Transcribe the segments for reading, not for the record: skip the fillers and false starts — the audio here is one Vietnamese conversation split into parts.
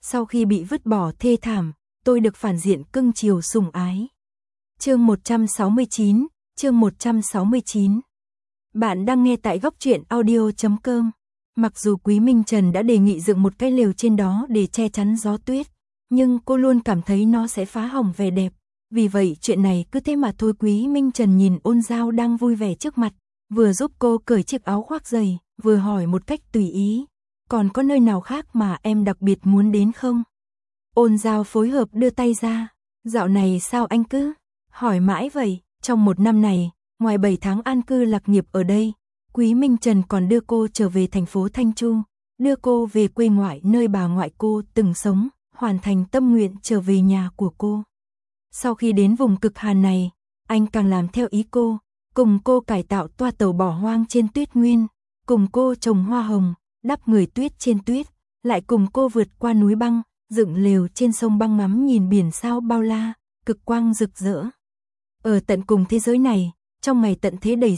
Sau khi bị vứt bỏ thê thảm, tôi được phản diện cưng chiều sủng ái. Chương 169, chương 169. Bạn đang nghe tại góc truyện audio.com. Mặc dù Quý Minh Trần đã đề nghị dựng một cái lều trên đó để che chắn gió tuyết, nhưng cô luôn cảm thấy nó sẽ phá hỏng vẻ đẹp. Vì vậy chuyện này cứ thế mà thôi. Quý Minh Trần nhìn Ôn Giao đang vui vẻ trước mặt, vừa giúp cô cởi chiếc áo khoác dày, vừa hỏi một cách tùy ý. Còn có nơi nào khác mà em đặc biệt muốn đến không? Ôn Giao phối hợp đưa tay ra. Dạo này sao anh cứ hỏi mãi vậy? Trong một năm này, ngoài 7 tháng an cư lạc nghiệp ở đây, Quý Minh Trần còn đưa cô trở về thành phố Thanh Chu, đưa cô về quê ngoại nơi bà ngoại cô từng sống, hoàn thành tâm nguyện trở về nhà của cô. Sau khi đến vùng cực hàn này, anh càng làm theo ý cô, cùng cô cải tạo toa tàu bỏ hoang trên tuyết nguyên, cùng cô trồng hoa hồng, đắp người tuyết trên tuyết, lại cùng cô vượt qua núi băng, dựng lều trên sông băng ngắm nhìn biển sao bao la, cực quang rực rỡ. Ở tận cùng thế giới này, trong ngày tận thế đầy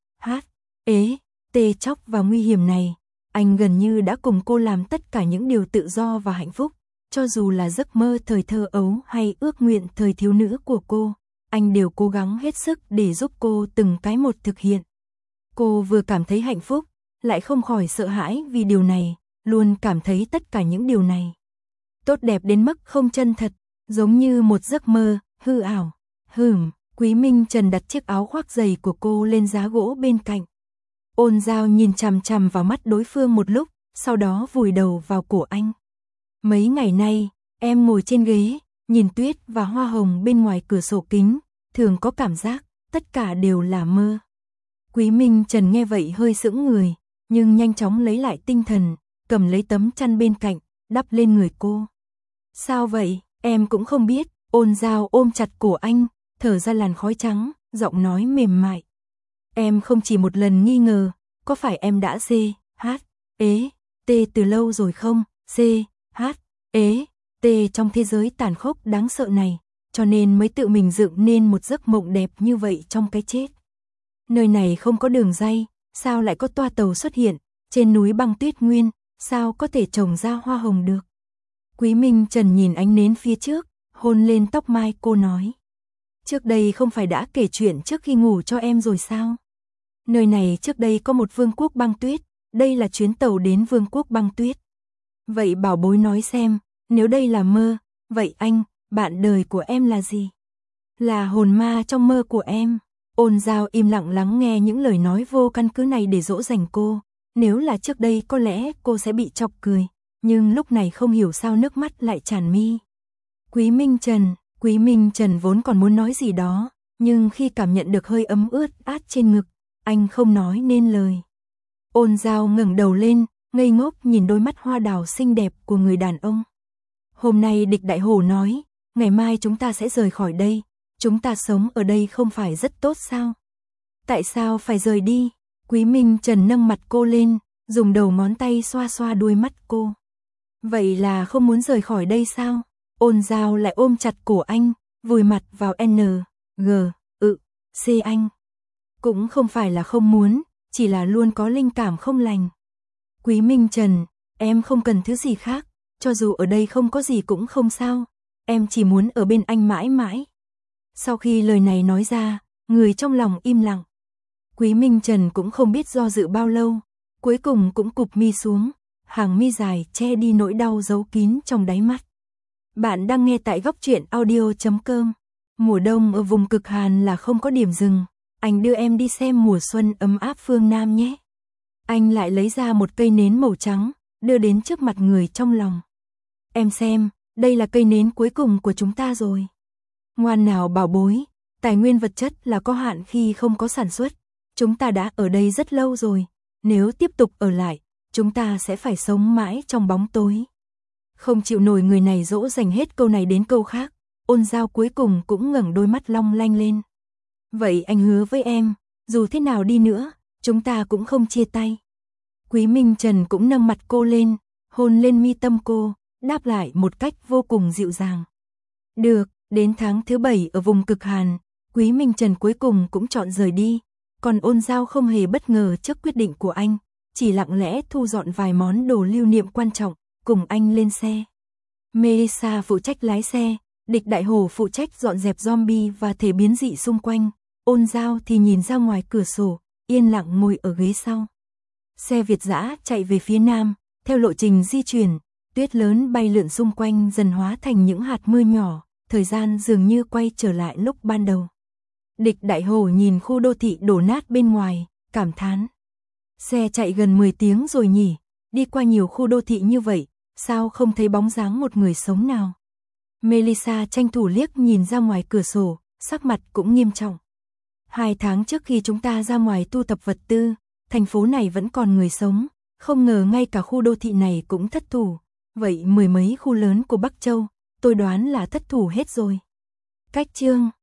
chóc và nguy hiểm này, anh gần như đã cùng cô làm tất cả những điều tự do và hạnh phúc, cho dù là giấc mơ thời thơ ấu hay ước nguyện thời thiếu nữ của cô, anh đều cố gắng hết sức để giúp cô từng cái một thực hiện. Cô vừa cảm thấy hạnh phúc, lại không khỏi sợ hãi vì điều này, luôn cảm thấy tất cả những điều này tốt đẹp đến mức không chân thật, giống như một giấc mơ hư ảo. Quý Minh Trần đặt chiếc áo khoác dày của cô lên giá gỗ bên cạnh. Ôn Giao nhìn chằm chằm vào mắt đối phương một lúc, sau đó vùi đầu vào cổ anh. Mấy ngày nay, em ngồi trên ghế, nhìn tuyết và hoa hồng bên ngoài cửa sổ kính, thường có cảm giác tất cả đều là mơ. Quý Minh Trần nghe vậy hơi sững người, nhưng nhanh chóng lấy lại tinh thần, cầm lấy tấm chăn bên cạnh, đắp lên người cô. Sao vậy, em cũng không biết. Ôn Giao ôm chặt cổ anh, thở ra làn khói trắng, giọng nói mềm mại. Em không chỉ một lần nghi ngờ, có phải em đã từ lâu rồi không? Trong thế giới tàn khốc đáng sợ này, cho nên mới tự mình dựng nên một giấc mộng đẹp như vậy trong cái chết. Nơi này không có đường ray, sao lại có toa tàu xuất hiện, trên núi băng tuyết nguyên, sao có thể trồng ra hoa hồng được? Quý Minh Trần nhìn ánh nến phía trước, hôn lên tóc mai cô nói. Trước đây không phải đã kể chuyện trước khi ngủ cho em rồi sao? Nơi này trước đây có một vương quốc băng tuyết, đây là chuyến tàu đến vương quốc băng tuyết. Vậy bảo bối nói xem, nếu đây là mơ, vậy anh, bạn đời của em là gì? Là hồn ma trong mơ của em. Ôn Giao im lặng lắng nghe những lời nói vô căn cứ này để dỗ dành cô. Nếu là trước đây có lẽ cô sẽ bị chọc cười, nhưng lúc này không hiểu sao nước mắt lại tràn mi. Quý Minh Trần vốn còn muốn nói gì đó, nhưng khi cảm nhận được hơi ấm ướt át trên ngực, anh không nói nên lời. Ôn Giao ngẩng đầu lên, ngây ngốc nhìn đôi mắt hoa đào xinh đẹp của người đàn ông. Hôm nay Địch Đại Hổ nói, ngày mai chúng ta sẽ rời khỏi đây, chúng ta sống ở đây không phải rất tốt sao? Tại sao phải rời đi? Quý Minh Trần nâng mặt cô lên, dùng đầu ngón tay xoa xoa đuôi mắt cô. Vậy là không muốn rời khỏi đây sao? Ôn Giao lại ôm chặt cổ anh, vùi mặt vào anh. Cũng không phải là không muốn, chỉ là luôn có linh cảm không lành. Quý Minh Trần, em không cần thứ gì khác, cho dù ở đây không có gì cũng không sao, em chỉ muốn ở bên anh mãi mãi. Sau khi lời này nói ra, người trong lòng im lặng. Quý Minh Trần cũng không biết do dự bao lâu, cuối cùng cũng cụp mi xuống, hàng mi dài che đi nỗi đau giấu kín trong đáy mắt. Bạn đang nghe tại góc truyện audio.com. Mùa đông ở vùng cực hàn là không có điểm dừng, anh đưa em đi xem mùa xuân ấm áp phương Nam nhé. Anh lại lấy ra một cây nến màu trắng, đưa đến trước mặt người trong lòng. Em xem, đây là cây nến cuối cùng của chúng ta rồi. Ngoan nào bảo bối, tài nguyên vật chất là có hạn khi không có sản xuất. Chúng ta đã ở đây rất lâu rồi, nếu tiếp tục ở lại, chúng ta sẽ phải sống mãi trong bóng tối. Không chịu nổi người này dỗ dành hết câu này đến câu khác, Ôn Giao cuối cùng cũng ngẩng đôi mắt long lanh lên. Vậy anh hứa với em, dù thế nào đi nữa, chúng ta cũng không chia tay. Quý Minh Trần cũng nâng mặt cô lên, hôn lên mi tâm cô, đáp lại một cách vô cùng dịu dàng. Được, đến tháng thứ 7 ở vùng cực hàn, Quý Minh Trần cuối cùng cũng chọn rời đi, còn Ôn Giao không hề bất ngờ trước quyết định của anh, chỉ lặng lẽ thu dọn vài món đồ lưu niệm quan trọng, cùng anh lên xe. Melissa phụ trách lái xe, Địch Đại Hổ phụ trách dọn dẹp zombie và thể biến dị xung quanh, Ôn Giao thì nhìn ra ngoài cửa sổ, yên lặng ngồi ở ghế sau. Xe Việt dã chạy về phía nam, theo lộ trình di chuyển, tuyết lớn bay lượn xung quanh dần hóa thành những hạt mưa nhỏ, thời gian dường như quay trở lại lúc ban đầu. Địch Đại Hổ nhìn khu đô thị đổ nát bên ngoài, cảm thán. Xe chạy gần 10 tiếng rồi nhỉ, đi qua nhiều khu đô thị như vậy, sao không thấy bóng dáng một người sống nào. Melissa tranh thủ liếc nhìn ra ngoài cửa sổ, sắc mặt cũng nghiêm trọng. 2 tháng trước khi chúng ta ra ngoài tu tập vật tư, thành phố này vẫn còn người sống, không ngờ ngay cả khu đô thị này cũng thất thủ. Vậy mười mấy khu lớn của Bắc Châu, tôi đoán là thất thủ hết rồi. Cách chương